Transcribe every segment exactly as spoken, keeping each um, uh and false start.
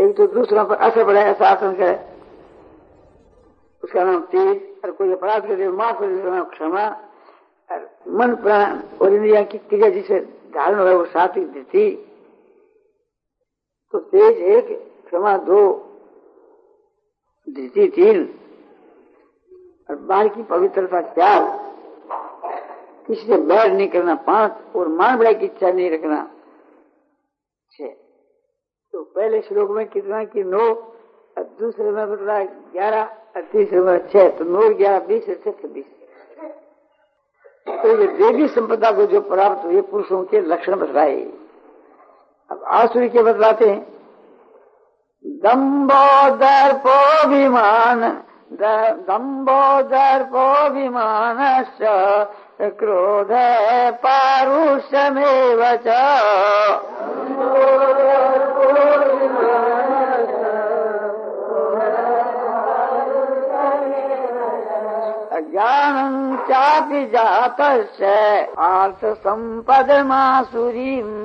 एक तो दूसरों पर असर पड़े ऐसा आचरण करे, उसका नाम तेज। और कोई अपराध करे माफ कर दे, क्षमा। और मन प्राण और इंद्रिया की क्रिया जिसे धारण हो वो सात्विक धृति। तो तेज एक, क्षमा दो, धृति तीन, और बाहर की पवित्रता चार, किसी से बैर नहीं करना पांच, और मान बढ़ाई की इच्छा नहीं रखना छह। तो पहले श्लोक में कितना कि नौ, और दूसरे में बतला ग्यारह, और तीसरे में छह। तो नौ ग्यारह बीस से छब्बीस। तो ये देवी संपदा को जो प्राप्त हुए पुरुषों के लक्षण बतलाए। अब आसुरी के बतलाते हैं, दम्भो दर्पोभिमान, दम्भो दर्पोभिमानश्च क्रोध पारुष्यमेव च। अज्ञानं चापि जातस्य आर्थ सम्पदमासुरीम्।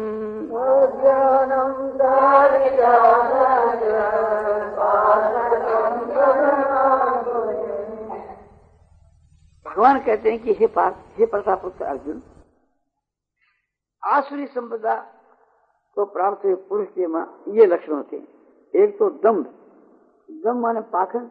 भगवान कहते हैं कि हे पार्थ, हे प्रतापुत्र अर्जुन, आसुरी संपदा को प्राप्त हुए पुरुष के ये लक्षण होते हैं। एक तो दम्भ, दम्भ माने पाखंड,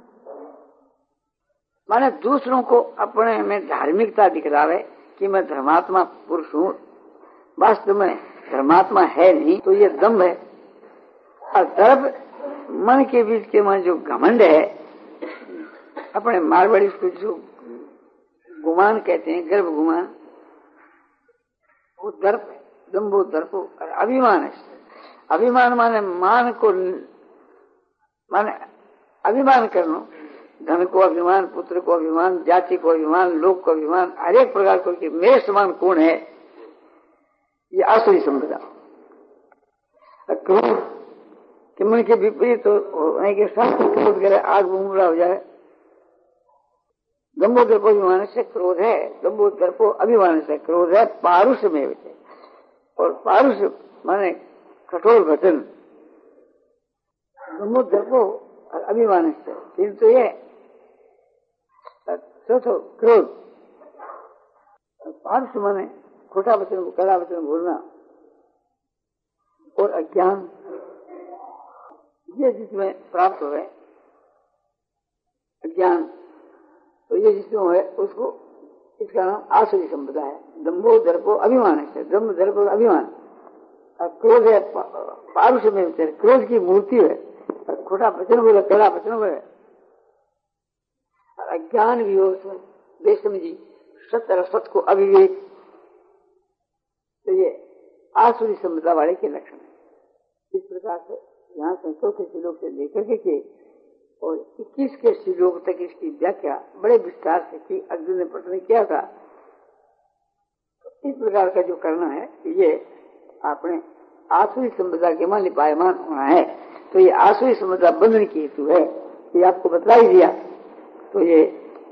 माने दूसरों को अपने में धार्मिकता दिखलावे कि मैं धर्मात्मा पुरुष हूँ, वास्तव में धर्मात्मा है नहीं, तो ये दम्भ है। और दर्भ मन के बीच के मन जो घमंड है, अपने मारवाड़ी को जो गुमान कहते हैं, गर्भ गुमान, वो दर्प है, दम्भो दर्पो। और अभिमान है, अभिमान माने मान को, माने अभिमान करना, धन को अभिमान, पुत्र को अभिमान, जाति को अभिमान, लोक को अभिमान, हर एक प्रकार को कि मेरे समान कौन है, ये आसुरी संपदा। क्रोध कि मन के विपरीत होने के साथ क्रोध करे, आग बुमरा हो जाए। दम्भो दर्पो अभिमान से क्रोध है, दम्भो दर्पो अभिमान से क्रोध है, पारुष में होते। और पारुष माने कठोर वचन, दम्भो दर्पो और अभिमान से तीन तो ये। चौथो क्रोध, पारुष माने खोटा वचन, कड़ा वचन बोलना। और अज्ञान, ये जिसमें प्राप्त हो गए अज्ञान, तो ये जिसमें है उसको, इसका नाम आसुरी संपदा है। दम्भो दर्पो अभिमान है, दम्भ दर्पो अभिमान। और क्रोध है पारुष में, क्रोध की मूर्ति है, और खोटा वचन बोले, कड़ा वचन बोले। और अज्ञान भी हो उसमें, बेसमझी, सत्य और सत्य को अविवेक। तो ये आसुरी संपदा वाले के लक्षण है। इस प्रकार से यहाँ से चौथे श्लोक से लेकर के और इक्कीस के श्लोक तक इसकी व्याख्या बड़े विस्तार से की। अर्जुन ने प्रश्न किया था, इस प्रकार का जो करना है, ये आपने आसुरी संपदा के मान लिपायमान होना है। तो ये आसुरी संपदा बंधन की हेतु है, ये आपको बतला ही दिया। तो ये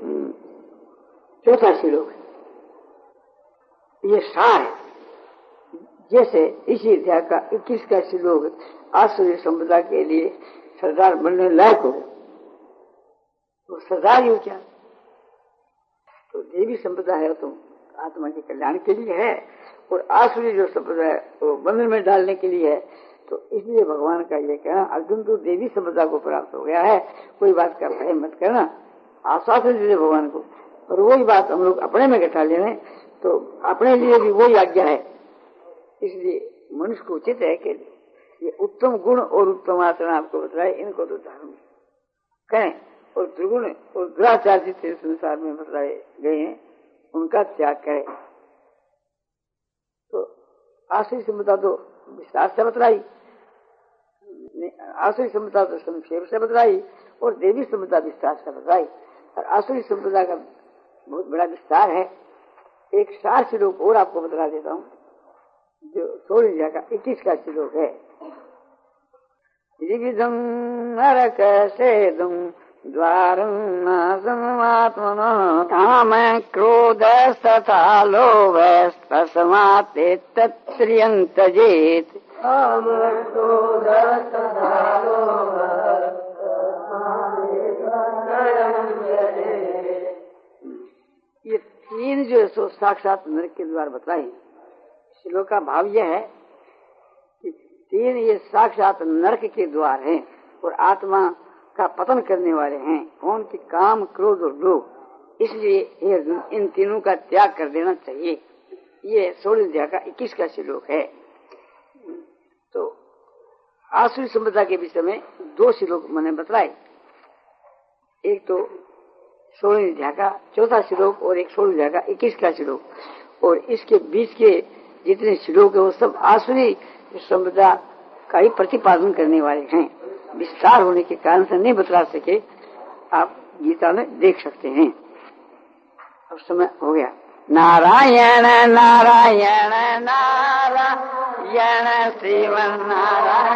चौथा श्लोक है, ये सार है। जैसे इसी अध्याय का इक्कीस का श्लोक आसुरी संपदा के लिए सरदार बनने लायक हो, तो सरदार ही क्या, तो देवी संपदा है तो आत्मा के कल्याण के लिए है, और आसुरी जो संपदा है वो बंधन में डालने के लिए है। तो इसलिए भगवान का ये कहना, अर्जुन तो देवी संपदा को प्राप्त हो गया है, कोई बात का भय मत करना, आश्वासन दीजिए भगवान को। और वही बात हम लोग अपने में घटा ले रहे हैं, तो अपने लिए भी वही आज्ञा है। इसलिए मनुष्य को उचित है कि ये उत्तम गुण और उत्तम आचरण आपको बताए, इनको तो धर्म कहें, और दुर्गुण और दुराचार जितने संसार में बताए गए हैं उनका त्याग करें। तो आसुरी संपदा तो विस्तार से बतलाई, आसुरी संपदा तो संक्षेप से बतलाई, और देवी संपदा विस्तार से बतलाई। और आसुरी संपदा का बहुत बड़ा विस्तार है। एक सार श्लोक और आपको बता देता हूँ, जो सोलह का इक्कीस का श्लोक है। विविधं नरक सेदुं द्वारं नासमात्मनः काम क्रोधस्तथा लोभस्तस्मात् एतत् त्रियं त्यजेत्। काम क्रोधस्तथा लोभ सो साक्षात नरक के द्वार बताए। श्लोक का भाव यह है कि तीन ये साक्षात नरक के द्वार हैं और आत्मा का पतन करने वाले हैं। कौन की काम, क्रोध और लोभ। इसलिए हे अर्जुन, इन तीनों का त्याग कर देना चाहिए। ये सोलह अध्याय का इक्कीस का श्लोक है। तो आसुरी संपदा के विषय में दो श्लोक मैंने बताए। एक तो सोलह अध्याय का चौथा श्लोक और एक सोलह अध्याय का इक्कीस का श्लोक। और इसके बीच के जितने श्लोक है वो सब आसुरी संपदा का ही प्रतिपादन करने वाले हैं। विस्तार होने के कारण से नहीं बतला सके, आप गीता में देख सकते हैं। अब समय हो गया। नारायण नारायण नारायण श्रीमन नारायण।